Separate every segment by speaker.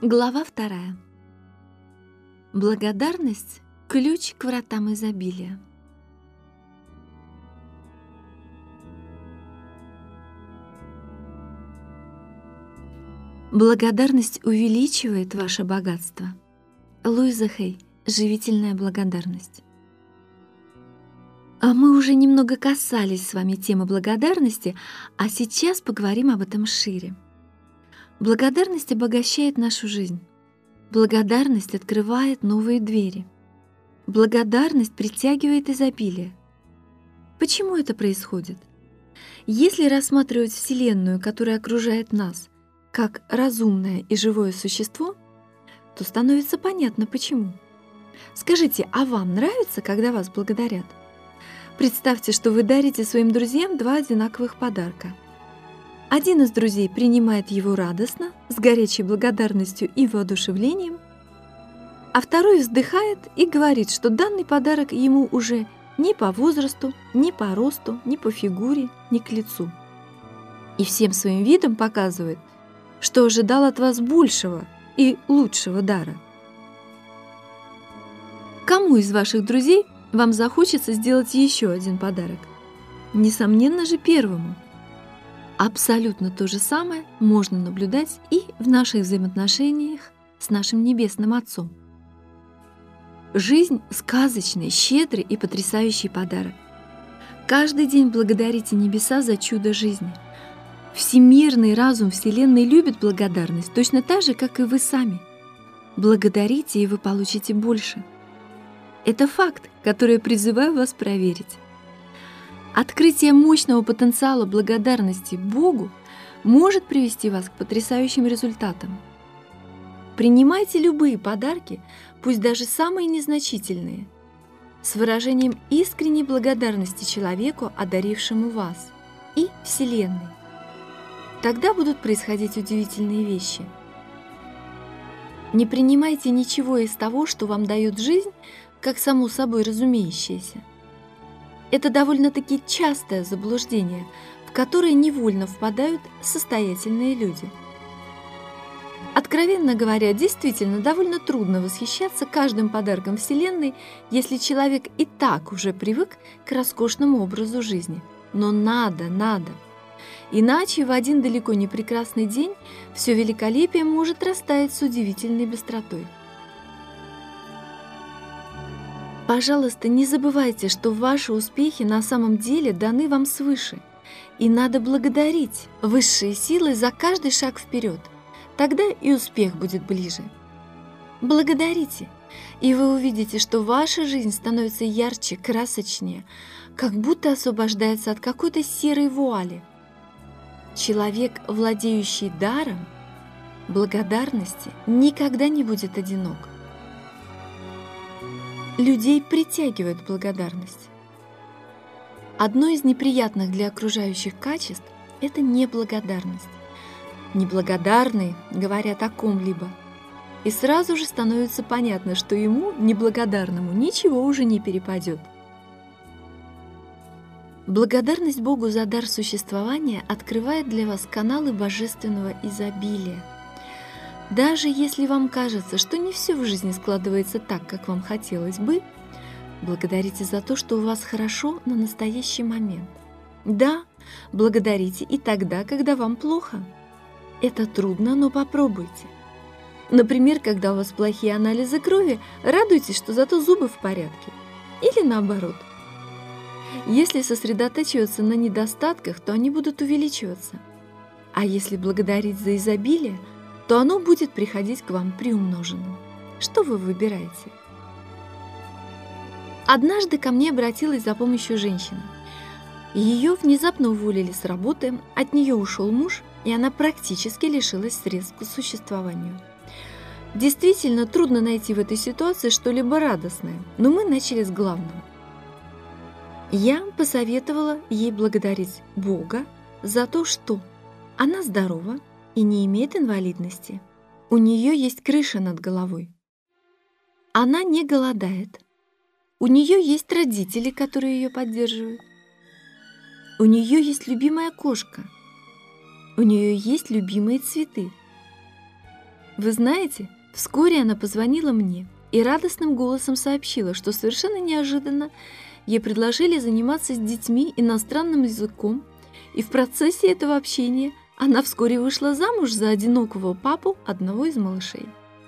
Speaker 1: Глава 2. Благодарность – ключ к вратам изобилия. Благодарность увеличивает ваше богатство. Луиза Хей. Живительная благодарность. А мы уже немного касались с вами темы благодарности, а сейчас поговорим об этом шире. Благодарность обогащает нашу жизнь. Благодарность открывает новые двери. Благодарность притягивает изобилие. Почему это происходит? Если рассматривать Вселенную, которая окружает нас, как разумное и живое существо, то становится понятно, почему. Скажите, а вам нравится, когда вас благодарят? Представьте, что вы дарите своим друзьям 2 одинаковых подарка. Один из друзей принимает его радостно, с горячей благодарностью и воодушевлением, а второй вздыхает и говорит, что данный подарок ему уже ни по возрасту, ни по росту, ни по фигуре, ни к лицу. И всем своим видом показывает, что ожидал от вас большего и лучшего дара. Кому из ваших друзей вам захочется сделать еще один подарок? Несомненно же, первому. Абсолютно то же самое можно наблюдать и в наших взаимоотношениях с нашим Небесным Отцом. Жизнь – сказочный, щедрый и потрясающий подарок. Каждый день благодарите небеса за чудо жизни. Всемирный разум Вселенной любит благодарность, точно так же, как и вы сами. Благодарите, и вы получите больше. Это факт, который я призываю вас проверить. Открытие мощного потенциала благодарности Богу может привести вас к потрясающим результатам. Принимайте любые подарки, пусть даже самые незначительные, с выражением искренней благодарности человеку, одарившему вас, и Вселенной. Тогда будут происходить удивительные вещи. Не принимайте ничего из того, что вам дает жизнь, как само собой разумеющееся. Это довольно-таки частое заблуждение, в которое невольно впадают состоятельные люди. Откровенно говоря, действительно довольно трудно восхищаться каждым подарком Вселенной, если человек и так уже привык к роскошному образу жизни. Но надо. Иначе в один далеко не прекрасный день все великолепие может растаять с удивительной быстротой. Пожалуйста, не забывайте, что ваши успехи на самом деле даны вам свыше, и надо благодарить высшие силы за каждый шаг вперед. Тогда и успех будет ближе. Благодарите, и вы увидите, что ваша жизнь становится ярче, красочнее, как будто освобождается от какой-то серой вуали. Человек, владеющий даром благодарности, никогда не будет одинок. Людей притягивает благодарность. Одно из неприятных для окружающих качеств – это неблагодарность. Неблагодарный говорят о ком-либо, и сразу же становится понятно, что ему, неблагодарному, ничего уже не перепадет. Благодарность Богу за дар существования открывает для вас каналы божественного изобилия. Даже если вам кажется, что не все в жизни складывается так, как вам хотелось бы, благодарите за то, что у вас хорошо на настоящий момент. Да, благодарите и тогда, когда вам плохо. Это трудно, но попробуйте. Например, когда у вас плохие анализы крови, радуйтесь, что зато зубы в порядке. Или наоборот. Если сосредотачиваться на недостатках, то они будут увеличиваться. А если благодарить за изобилие, то оно будет приходить к вам приумноженным. Что вы выбираете? Однажды ко мне обратилась за помощью женщина. Ее внезапно уволили с работы, от нее ушел муж, и она практически лишилась средств к существованию. Действительно, трудно найти в этой ситуации что-либо радостное, но мы начали с главного. Я посоветовала ей благодарить Бога за то, что она здорова и не имеет инвалидности. У нее есть крыша над головой. Она не голодает. У нее есть родители, которые ее поддерживают. У нее есть любимая кошка. У нее есть любимые цветы. Вы знаете, вскоре она позвонила мне и радостным голосом сообщила, что совершенно неожиданно ей предложили заниматься с детьми иностранным языком, и в процессе этого общения она вскоре вышла замуж за одинокого папу одного из малышей.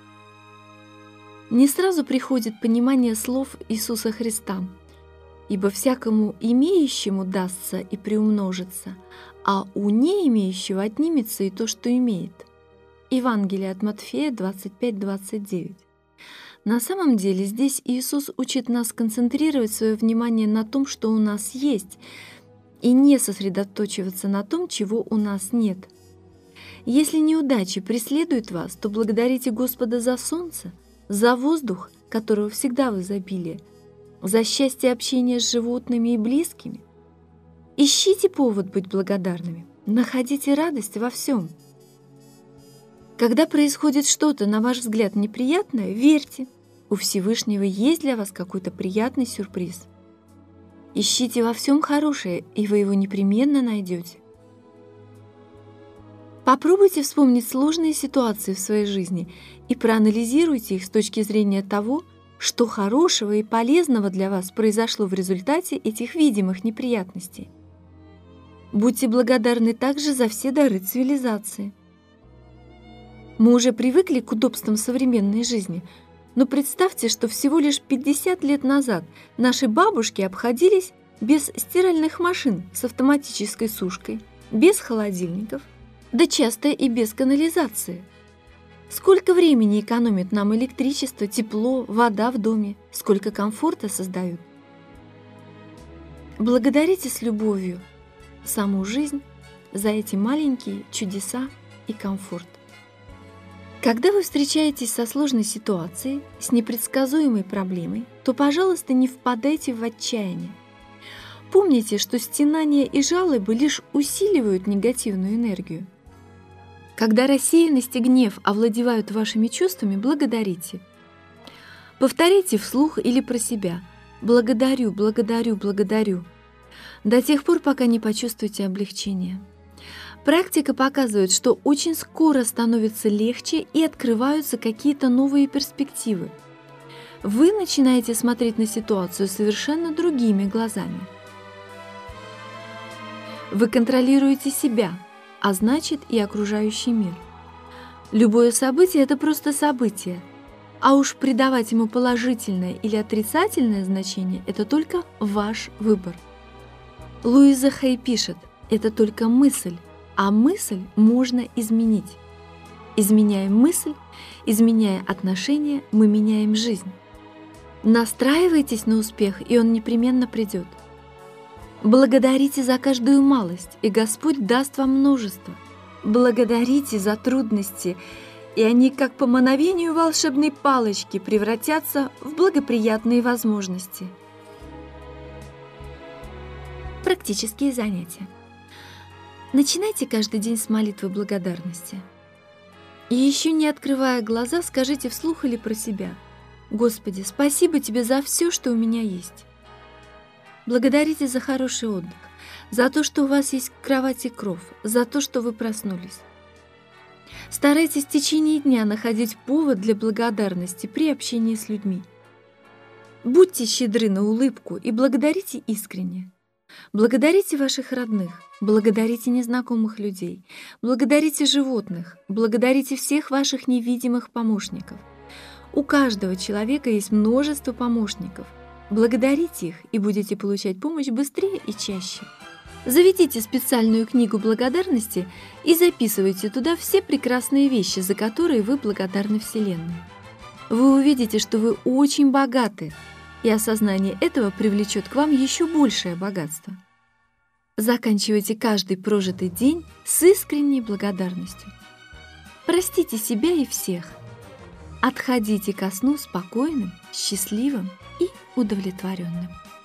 Speaker 1: Не сразу приходит понимание слов Иисуса Христа, ибо всякому имеющему дастся и приумножится, а у не имеющего отнимется и то, что имеет. Евангелие от Матфея 25-29. На самом деле здесь Иисус учит нас концентрировать свое внимание на том, что у нас есть, и не сосредоточиваться на том, чего у нас нет. Если неудачи преследуют вас, то благодарите Господа за солнце, за воздух, которого всегда в изобилии, за счастье общения с животными и близкими. Ищите повод быть благодарными, находите радость во всем. Когда происходит что-то, на ваш взгляд, неприятное, верьте, у Всевышнего есть для вас какой-то приятный сюрприз. Ищите во всем хорошее, и вы его непременно найдете. Попробуйте вспомнить сложные ситуации в своей жизни и проанализируйте их с точки зрения того, что хорошего и полезного для вас произошло в результате этих видимых неприятностей. Будьте благодарны также за все дары цивилизации. Мы уже привыкли к удобствам современной жизни, но представьте, что всего лишь 50 лет назад наши бабушки обходились без стиральных машин с автоматической сушкой, без холодильников, да часто и без канализации. Сколько времени экономит нам электричество, тепло, вода в доме, сколько комфорта создают. Благодарите с любовью саму жизнь за эти маленькие чудеса и комфорт. Когда вы встречаетесь со сложной ситуацией, с непредсказуемой проблемой, то, пожалуйста, не впадайте в отчаяние. Помните, что стенания и жалобы лишь усиливают негативную энергию. Когда рассеянность и гнев овладевают вашими чувствами, благодарите. Повторите вслух или про себя: «Благодарю, благодарю, благодарю», до тех пор, пока не почувствуете облегчение. Практика показывает, что очень скоро становится легче и открываются какие-то новые перспективы. Вы начинаете смотреть на ситуацию совершенно другими глазами. Вы контролируете себя, а значит и окружающий мир. Любое событие – это просто событие, а уж придавать ему положительное или отрицательное значение – это только ваш выбор. Луиза Хей пишет: «Это только мысль, а мысль можно изменить. Изменяя мысль, изменяя отношения, мы меняем жизнь. Настраивайтесь на успех, и он непременно придет. Благодарите за каждую малость, и Господь даст вам множество. Благодарите за трудности, и они, как по мановению волшебной палочки, превратятся в благоприятные возможности». Практические занятия. Начинайте каждый день с молитвы благодарности. И еще не открывая глаза, скажите вслух или про себя: «Господи, спасибо Тебе за все, что у меня есть». Благодарите за хороший отдых, за то, что у вас есть кровать и кров, за то, что вы проснулись. Старайтесь в течение дня находить повод для благодарности при общении с людьми. Будьте щедры на улыбку и благодарите искренне. Благодарите ваших родных, благодарите незнакомых людей, благодарите животных, благодарите всех ваших невидимых помощников. У каждого человека есть множество помощников. Благодарите их, и будете получать помощь быстрее и чаще. Заведите специальную книгу благодарности и записывайте туда все прекрасные вещи, за которые вы благодарны Вселенной. Вы увидите, что вы очень богаты, и осознание этого привлечет к вам еще большее богатство. Заканчивайте каждый прожитый день с искренней благодарностью. Простите себя и всех. Отходите ко сну спокойным, счастливым и удовлетворенным.